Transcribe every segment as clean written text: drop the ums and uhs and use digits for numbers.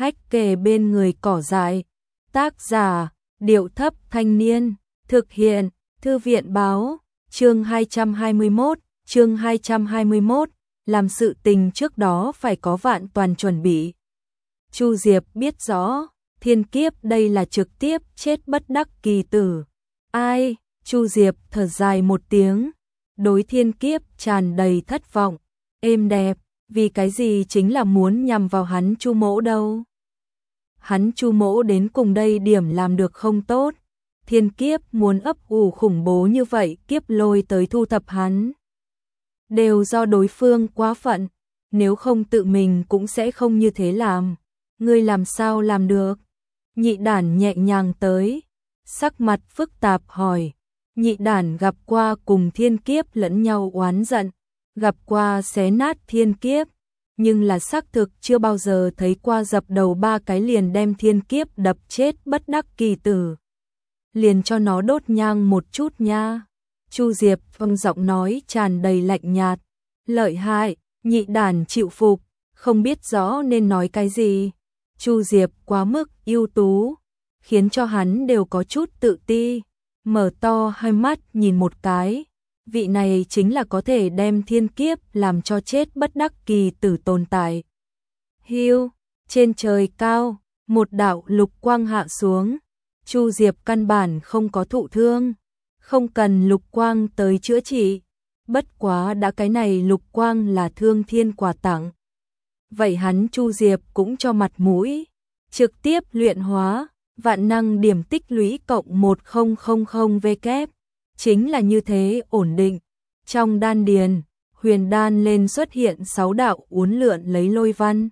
hách kề bên người cỏ dại. Tác giả, Điệu Thấp Thanh Niên. Thực hiện, Thư viện Báo. Chương 221, làm sự tình trước đó phải có vạn toàn chuẩn bị. Chu Diệp biết rõ, thiên kiếp đây là trực tiếp chết bất đắc kỳ tử. Ai? Chu Diệp thở dài một tiếng, đối thiên kiếp tràn đầy thất vọng. Êm đẹp, vì cái gì chính là muốn nhằm vào hắn Chu Mỗ đâu. Hắn Chu Mỗ đến cùng đây điểm làm được không tốt. Thiên kiếp muốn ấp ủ khủng bố như vậy, kiếp lôi tới thu thập hắn. Đều do đối phương quá phận, nếu không tự mình cũng sẽ không như thế làm. Ngươi làm sao làm được? Nhị đản nhẹ nhàng tới, sắc mặt phức tạp hỏi. Nhị đản gặp qua cùng thiên kiếp lẫn nhau oán giận, gặp qua xé nát thiên kiếp, nhưng là xác thực chưa bao giờ thấy qua dập đầu 3 cái liền đem thiên kiếp đập chết bất đắc kỳ tử. Liền cho nó đốt nhang một chút nha. Chu Diệp vâng giọng nói tràn đầy lạnh nhạt. Lợi hại, nhị đản chịu phục, không biết rõ nên nói cái gì. Chu Diệp quá mức ưu tú, khiến cho hắn đều có chút tự ti. Mở to hai mắt nhìn một cái, vị này chính là có thể đem thiên kiếp làm cho chết bất đắc kỳ tử tồn tại. Hiu, trên trời cao, một đạo lục quang hạ xuống. Chu Diệp căn bản không có thụ thương, không cần lục quang tới chữa trị. Bất quá đã cái này lục quang là thương thiên quà tặng. Vậy hắn Chu Diệp cũng cho mặt mũi, trực tiếp luyện hóa, vạn năng điểm tích lũy cộng 1000 W. Chính là như thế ổn định. Trong đan điền, huyền đan lên xuất hiện 6 đạo uốn lượn lấy lôi văn.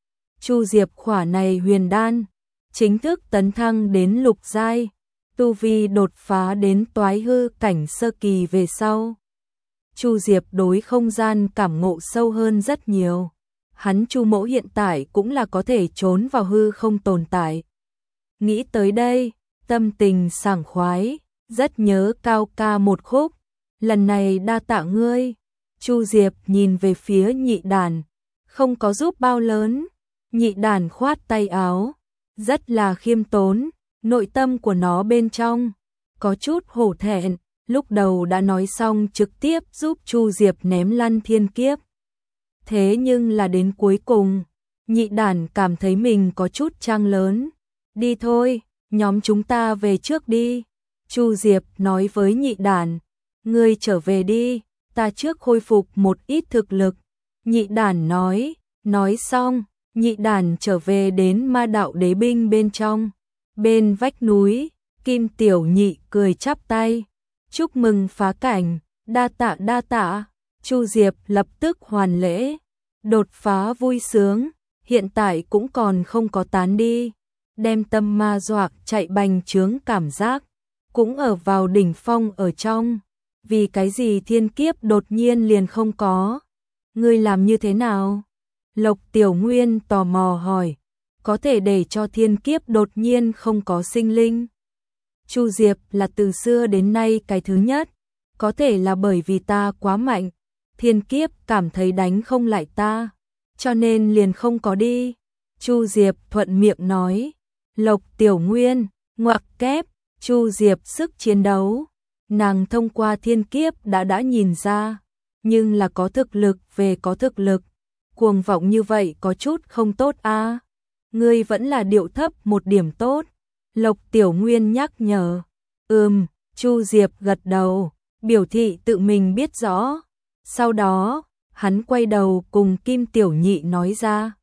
Chu Diệp khỏa này huyền đan, chính thức tấn thăng đến lục giai, tu vi đột phá đến toái hư cảnh sơ kỳ về sau. Chu Diệp đối không gian cảm ngộ sâu hơn rất nhiều. Hắn Chu Mỗ hiện tại cũng là có thể trốn vào hư không tồn tại. Nghĩ tới đây, tâm tình sảng khoái, rất nhớ cao ca một khúc. Lần này đa tạ ngươi. Chu Diệp nhìn về phía nhị đàn, không có giúp bao lớn. Nhị đàn khoát tay áo, rất là khiêm tốn, nội tâm của nó bên trong có chút hổ thẹn, lúc đầu đã nói xong trực tiếp giúp Chu Diệp ném lăn thiên kiếp. Thế nhưng là đến cuối cùng, nhị đàn cảm thấy mình có chút trang lớn. Đi thôi, nhóm chúng ta về trước đi. Chu Diệp nói với nhị đàn, ngươi trở về đi, ta trước khôi phục một ít thực lực. Nhị đàn nói xong, nhị đàn trở về đến ma đạo đế binh bên trong. Bên vách núi, Kim Tiểu Nhị cười chắp tay, chúc mừng phá cảnh, đa tạ. Chu Diệp lập tức hoàn lễ, đột phá vui sướng, hiện tại cũng còn không có tán đi. Đem tâm ma doạc chạy bành trướng cảm giác, cũng ở vào đỉnh phong ở trong. Vì cái gì thiên kiếp đột nhiên liền không có? Ngươi làm như thế nào? Lộc Tiểu Nguyên tò mò hỏi, có thể để cho thiên kiếp đột nhiên không có sinh linh. Chu Diệp là từ xưa đến nay cái thứ nhất, có thể là bởi vì ta quá mạnh, thiên kiếp cảm thấy đánh không lại ta, cho nên liền không có đi. Chu Diệp thuận miệng nói. Lộc Tiểu Nguyên, ngoặc kép, Chu Diệp sức chiến đấu, nàng thông qua thiên kiếp đã nhìn ra, nhưng là có thực lực về có thực lực, cuồng vọng như vậy có chút không tốt a. Ngươi vẫn là điệu thấp một điểm tốt. Lộc Tiểu Nguyên nhắc nhở. Chu Diệp gật đầu, biểu thị tự mình biết rõ. Sau đó, hắn quay đầu cùng Kim Tiểu Nhị nói ra,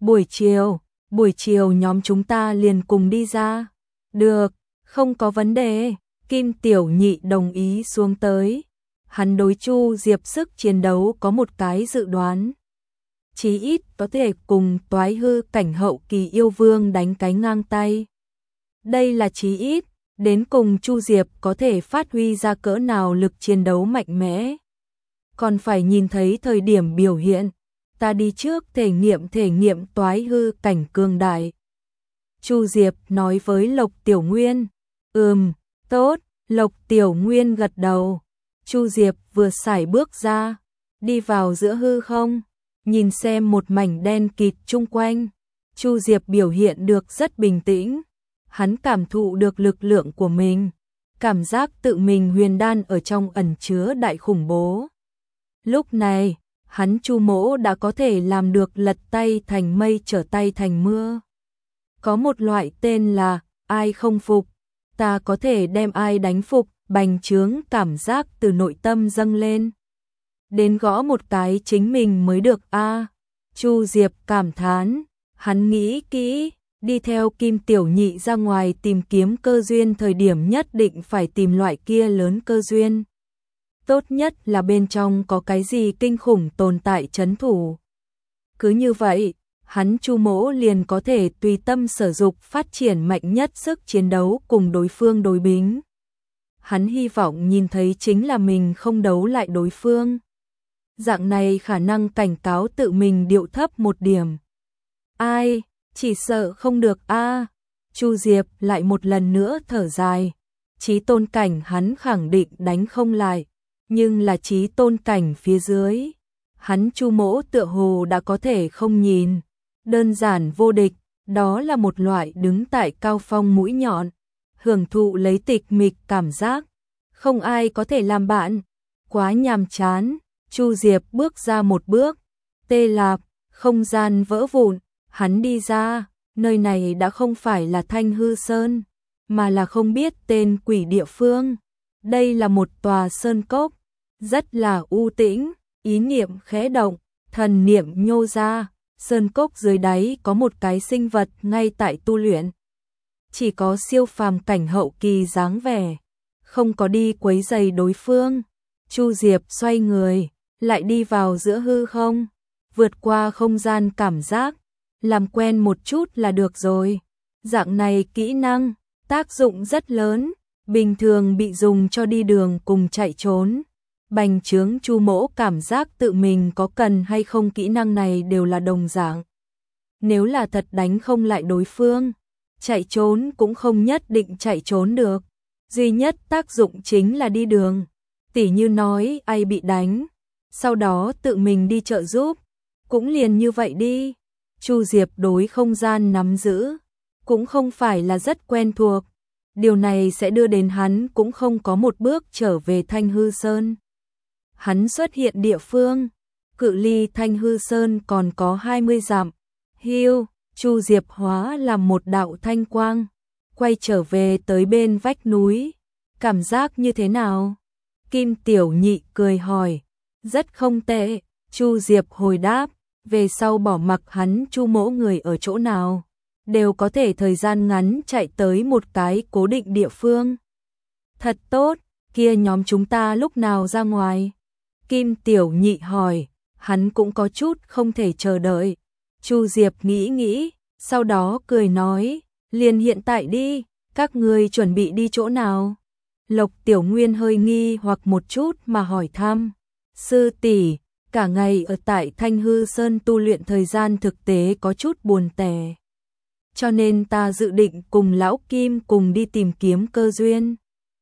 buổi chiều nhóm chúng ta liền cùng đi ra. Được, không có vấn đề. Kim Tiểu Nhị đồng ý xuống tới. Hắn đối Chu Diệp sức chiến đấu có một cái dự đoán, chí ít có thể cùng toái hư cảnh hậu kỳ yêu vương đánh cái ngang tay. Đây là chí ít, đến cùng Chu Diệp có thể phát huy ra cỡ nào lực chiến đấu mạnh mẽ. Còn phải nhìn thấy thời điểm biểu hiện, ta đi trước thể nghiệm toái hư cảnh cường đại. Chu Diệp nói với Lộc Tiểu Nguyên. Tốt, Lộc Tiểu Nguyên gật đầu. Chu Diệp vừa sải bước ra, đi vào giữa hư không, nhìn xem một mảnh đen kịt chung quanh, Chu Diệp biểu hiện được rất bình tĩnh, hắn cảm thụ được lực lượng của mình, cảm giác tự mình huyền đan ở trong ẩn chứa đại khủng bố. Lúc này, hắn Chu Mỗ đã có thể làm được lật tay thành mây trở tay thành mưa. Có một loại tên là ai không phục, ta có thể đem ai đánh phục, bành trướng cảm giác từ nội tâm dâng lên. Đến gõ một cái chính mình mới được a. Chu Diệp cảm thán, hắn nghĩ kỹ, đi theo Kim Tiểu Nhị ra ngoài tìm kiếm cơ duyên thời điểm nhất định phải tìm loại kia lớn cơ duyên. Tốt nhất là bên trong có cái gì kinh khủng tồn tại trấn thủ. Cứ như vậy, hắn Chu Mỗ liền có thể tùy tâm sở dục phát triển mạnh nhất sức chiến đấu cùng đối phương đối bính. Hắn hy vọng nhìn thấy chính là mình không đấu lại đối phương. Dạng này khả năng cảnh cáo tự mình điệu thấp một điểm. Ai, chỉ sợ không được a. Chu Diệp lại một lần nữa thở dài. Chí tôn cảnh hắn khẳng định đánh không lại, nhưng là chí tôn cảnh phía dưới, hắn Chu Mỗ tựa hồ đã có thể không nhìn. Đơn giản vô địch, đó là một loại đứng tại cao phong mũi nhọn, hưởng thụ lấy tịch mịch cảm giác, không ai có thể làm bạn, quá nhàm chán. Chu Diệp bước ra một bước, tê lạp, không gian vỡ vụn, hắn đi ra, nơi này đã không phải là Thanh Hư Sơn, mà là không biết tên quỷ địa phương. Đây là một tòa sơn cốc, rất là u tĩnh, ý niệm khẽ động, thần niệm nhô ra, sơn cốc dưới đáy có một cái sinh vật ngay tại tu luyện. Chỉ có siêu phàm cảnh hậu kỳ dáng vẻ, không có đi quấy rầy đối phương. Chu Diệp xoay người, lại đi vào giữa hư không, vượt qua không gian cảm giác, làm quen một chút là được rồi. Dạng này kỹ năng, tác dụng rất lớn, bình thường bị dùng cho đi đường cùng chạy trốn. Bành trướng Chu Mỗ cảm giác tự mình có cần hay không kỹ năng này đều là đồng dạng. Nếu là thật đánh không lại đối phương, chạy trốn cũng không nhất định chạy trốn được. Duy nhất tác dụng chính là đi đường. Tỉ như nói ai bị đánh, sau đó tự mình đi trợ giúp, cũng liền như vậy đi. Chu Diệp đối không gian nắm giữ, cũng không phải là rất quen thuộc. Điều này sẽ đưa đến hắn cũng không có một bước trở về Thanh Hư Sơn. Hắn xuất hiện địa phương, cự ly Thanh Hư Sơn còn có 20 dặm. Hiu, Chu Diệp hóa làm một đạo thanh quang, quay trở về tới bên vách núi. Cảm giác như thế nào? Kim Tiểu Nhị cười hỏi. Rất không tệ, Chu Diệp hồi đáp, về sau bỏ mặc hắn Chu Mỗ người ở chỗ nào, đều có thể thời gian ngắn chạy tới một cái cố định địa phương. Thật tốt, kia nhóm chúng ta lúc nào ra ngoài? Kim Tiểu Nhị hỏi, hắn cũng có chút không thể chờ đợi. Chu Diệp nghĩ nghĩ, sau đó cười nói, liền hiện tại đi, các ngươi chuẩn bị đi chỗ nào? Lộc Tiểu Nguyên hơi nghi hoặc một chút mà hỏi thăm. Sư tỷ, cả ngày ở tại Thanh Hư Sơn tu luyện thời gian thực tế có chút buồn tẻ. Cho nên ta dự định cùng Lão Kim cùng đi tìm kiếm cơ duyên.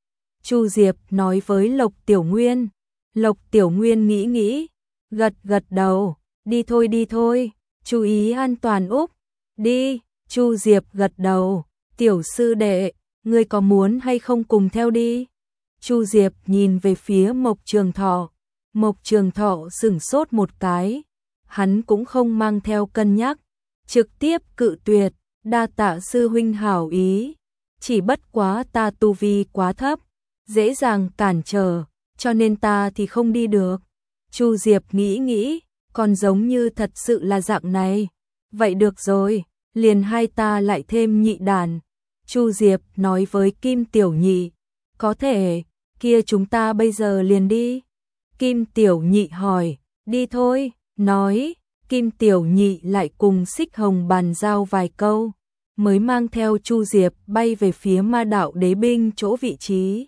Chu Diệp nói với Lộc Tiểu Nguyên. Lộc Tiểu Nguyên nghĩ nghĩ, gật gật đầu, đi thôi, chú ý an toàn Úc. Đi, Chu Diệp gật đầu, tiểu sư đệ, ngươi có muốn hay không cùng theo đi? Chu Diệp nhìn về phía Mộc Trường Thọ. Mộc Trường Thọ sửng sốt một cái, hắn cũng không mang theo cân nhắc, trực tiếp cự tuyệt, đa tạ sư huynh hảo ý, chỉ bất quá ta tu vi quá thấp, dễ dàng cản trở, cho nên ta thì không đi được. Chu Diệp nghĩ nghĩ, còn giống như thật sự là dạng này. Vậy được rồi, liền hai ta lại thêm nhị đàn. Chu Diệp nói với Kim Tiểu Nhị, có thể, kia chúng ta bây giờ liền đi. Kim Tiểu Nhị hỏi, đi thôi, nói, Kim Tiểu Nhị lại cùng Xích Hồng bàn giao vài câu, mới mang theo Chu Diệp bay về phía Ma Đạo Đế binh chỗ vị trí.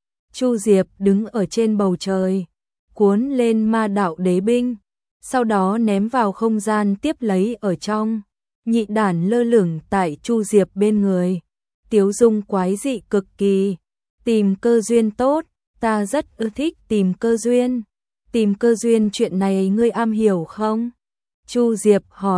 Chu Diệp đứng ở trên bầu trời, cuốn lên Ma Đạo Đế binh, sau đó ném vào không gian tiếp lấy ở trong. Nhị đản lơ lửng tại Chu Diệp bên người, tiếu dung quái dị cực kỳ. Tìm cơ duyên tốt, ta rất ưa thích tìm cơ duyên. Tìm cơ duyên chuyện này ngươi am hiểu không? Chu Diệp hỏi,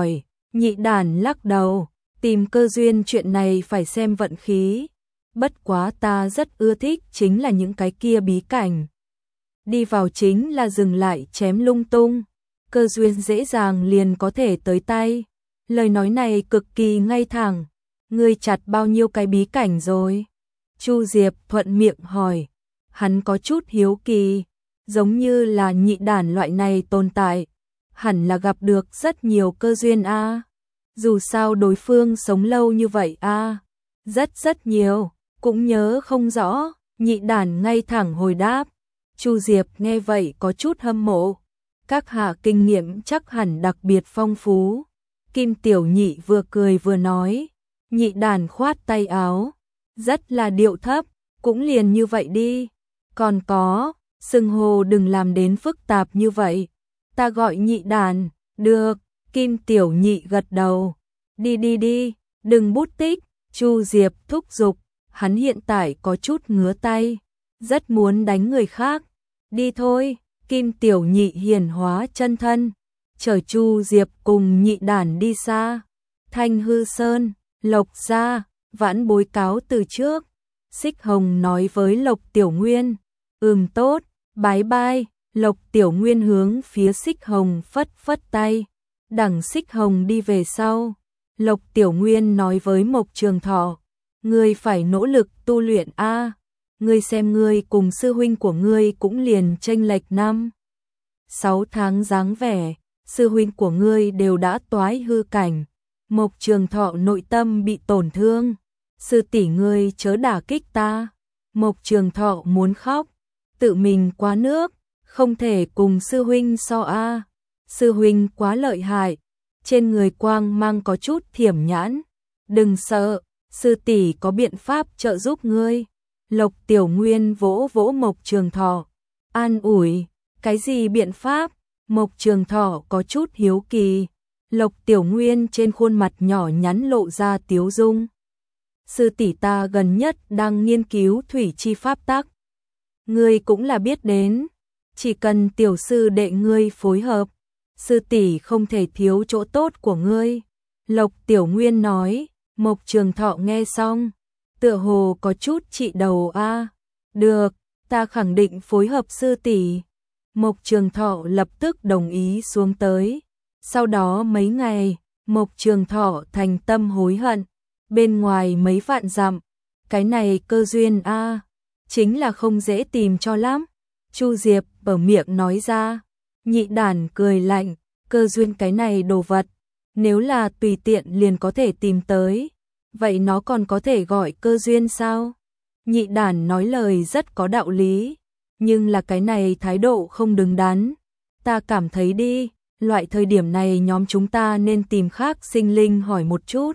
Nhị đàn lắc đầu, tìm cơ duyên chuyện này phải xem vận khí. Bất quá ta rất ưa thích chính là những cái kia bí cảnh. Đi vào chính là dừng lại chém lung tung, cơ duyên dễ dàng liền có thể tới tay. Lời nói này cực kỳ ngay thẳng. Ngươi chặt bao nhiêu cái bí cảnh rồi? Chu Diệp thuận miệng hỏi. Hắn có chút hiếu kỳ, giống như là nhị đàn loại này tồn tại, hẳn là gặp được rất nhiều cơ duyên a. Dù sao đối phương sống lâu như vậy a. Rất nhiều, cũng nhớ không rõ, nhị đàn ngay thẳng hồi đáp. Chu Diệp nghe vậy có chút hâm mộ. Các hạ kinh nghiệm chắc hẳn đặc biệt phong phú. Kim Tiểu Nhị vừa cười vừa nói. Nhị đàn khoát tay áo, rất là điệu thấp, cũng liền như vậy đi. Còn có, xưng hô đừng làm đến phức tạp như vậy. Ta gọi nhị đàn, được. Kim Tiểu Nhị gật đầu. Đi, đừng bút tích. Chu Diệp thúc giục, hắn hiện tại có chút ngứa tay, rất muốn đánh người khác. Đi thôi. Kim Tiểu Nhị hiển hóa chân thân, chở Chu Diệp cùng nhị đàn đi xa. Thanh Hư Sơn, Lộc gia, vãn bối cáo từ trước. Xích Hồng nói với Lộc Tiểu Nguyên. Tốt, bái bai. Lộc Tiểu Nguyên hướng phía Xích Hồng phất phất tay. Đằng Xích Hồng đi về sau. Lộc Tiểu Nguyên nói với Mộc Trường Thọ. Ngươi phải nỗ lực tu luyện a. Ngươi xem ngươi cùng sư huynh của ngươi cũng liền chênh lệch 5-6 tháng dáng vẻ. Sư huynh của ngươi đều đã toái hư cảnh. Mộc Trường Thọ nội tâm bị tổn thương. Sư tỷ ngươi chớ đả kích ta. Mộc Trường Thọ muốn khóc. Tự mình quá nước, không thể cùng sư huynh so a. Sư huynh quá lợi hại. Trên người quang mang có chút thiểm nhãn. Đừng sợ, sư tỷ có biện pháp trợ giúp ngươi. Lộc Tiểu Nguyên vỗ vỗ Mộc Trường Thọ, an ủi. Cái gì biện pháp? Mộc Trường Thọ có chút hiếu kỳ. Lộc Tiểu Nguyên trên khuôn mặt nhỏ nhắn lộ ra tiếu dung. Sư tỷ ta gần nhất đang nghiên cứu thủy chi pháp tắc. Ngươi cũng là biết đến, chỉ cần tiểu sư đệ ngươi phối hợp, sư tỷ không thể thiếu chỗ tốt của ngươi. Lộc Tiểu Nguyên nói. Mộc Trường Thọ nghe xong, tựa hồ có chút trị đầu a. Được, ta khẳng định phối hợp sư tỷ. Mộc Trường Thọ lập tức đồng ý xuống tới. Sau đó mấy ngày, Mộc Trường Thọ thành tâm hối hận. Bên ngoài mấy vạn dặm, cái này cơ duyên a, chính là không dễ tìm cho lắm. Chu Diệp ở miệng nói ra. Nhị đàn cười lạnh, cơ duyên cái này đồ vật, nếu là tùy tiện liền có thể tìm tới, vậy nó còn có thể gọi cơ duyên sao? Nhị đàn nói lời rất có đạo lý, nhưng là cái này thái độ không đứng đắn. Ta cảm thấy đi, loại thời điểm này nhóm chúng ta nên tìm khác sinh linh hỏi một chút.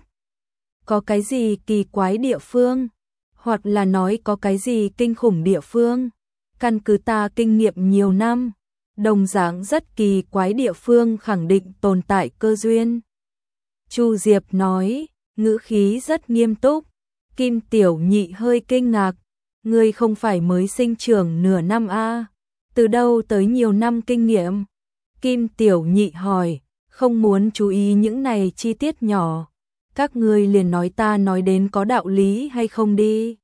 Có cái gì kỳ quái địa phương? Hoặc là nói có cái gì kinh khủng địa phương? Căn cứ ta kinh nghiệm nhiều năm, đồng dạng rất kỳ quái địa phương khẳng định tồn tại cơ duyên. Chu Diệp nói, ngữ khí rất nghiêm túc. Kim Tiểu Nhị hơi kinh ngạc. Ngươi không phải mới sinh trưởng nửa năm a? Từ đâu tới nhiều năm kinh nghiệm? Kim Tiểu Nhị hỏi, không muốn chú ý những này chi tiết nhỏ. Các ngươi liền nói ta nói đến có đạo lý hay không đi.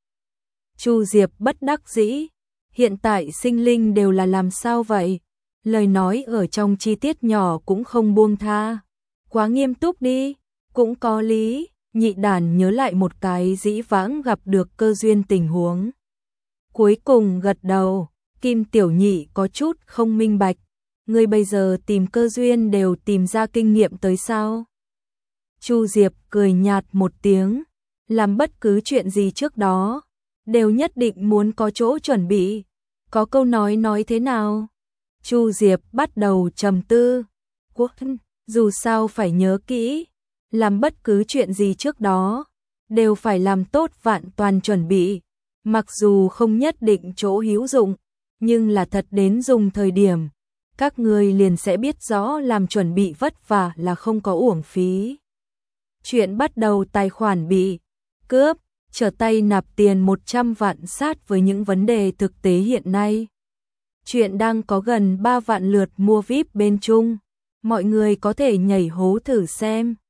Chu Diệp bất đắc dĩ. Hiện tại sinh linh đều là làm sao vậy? Lời nói ở trong chi tiết nhỏ cũng không buông tha. Quá nghiêm túc đi. Cũng có lý. Nhị đàn nhớ lại một cái dĩ vãng gặp được cơ duyên tình huống. Cuối cùng gật đầu. Kim Tiểu Nhị có chút không minh bạch. Ngươi bây giờ tìm cơ duyên đều tìm ra kinh nghiệm tới sao? Chu Diệp cười nhạt một tiếng. Làm bất cứ chuyện gì trước đó, đều nhất định muốn có chỗ chuẩn bị. Có câu nói thế nào? Chu Diệp bắt đầu trầm tư. Dù sao phải nhớ kỹ. Làm bất cứ chuyện gì trước đó, đều phải làm tốt vạn toàn chuẩn bị. Mặc dù không nhất định chỗ hữu dụng, nhưng là thật đến dùng thời điểm, các người liền sẽ biết rõ làm chuẩn bị vất vả là không có uổng phí. Chuyện bắt đầu tài khoản bị cướp, trở tay nạp tiền 100 vạn sát với những vấn đề thực tế hiện nay. Chuyện đang có gần 3 vạn lượt mua VIP bên Trung. Mọi người có thể nhảy hố thử xem.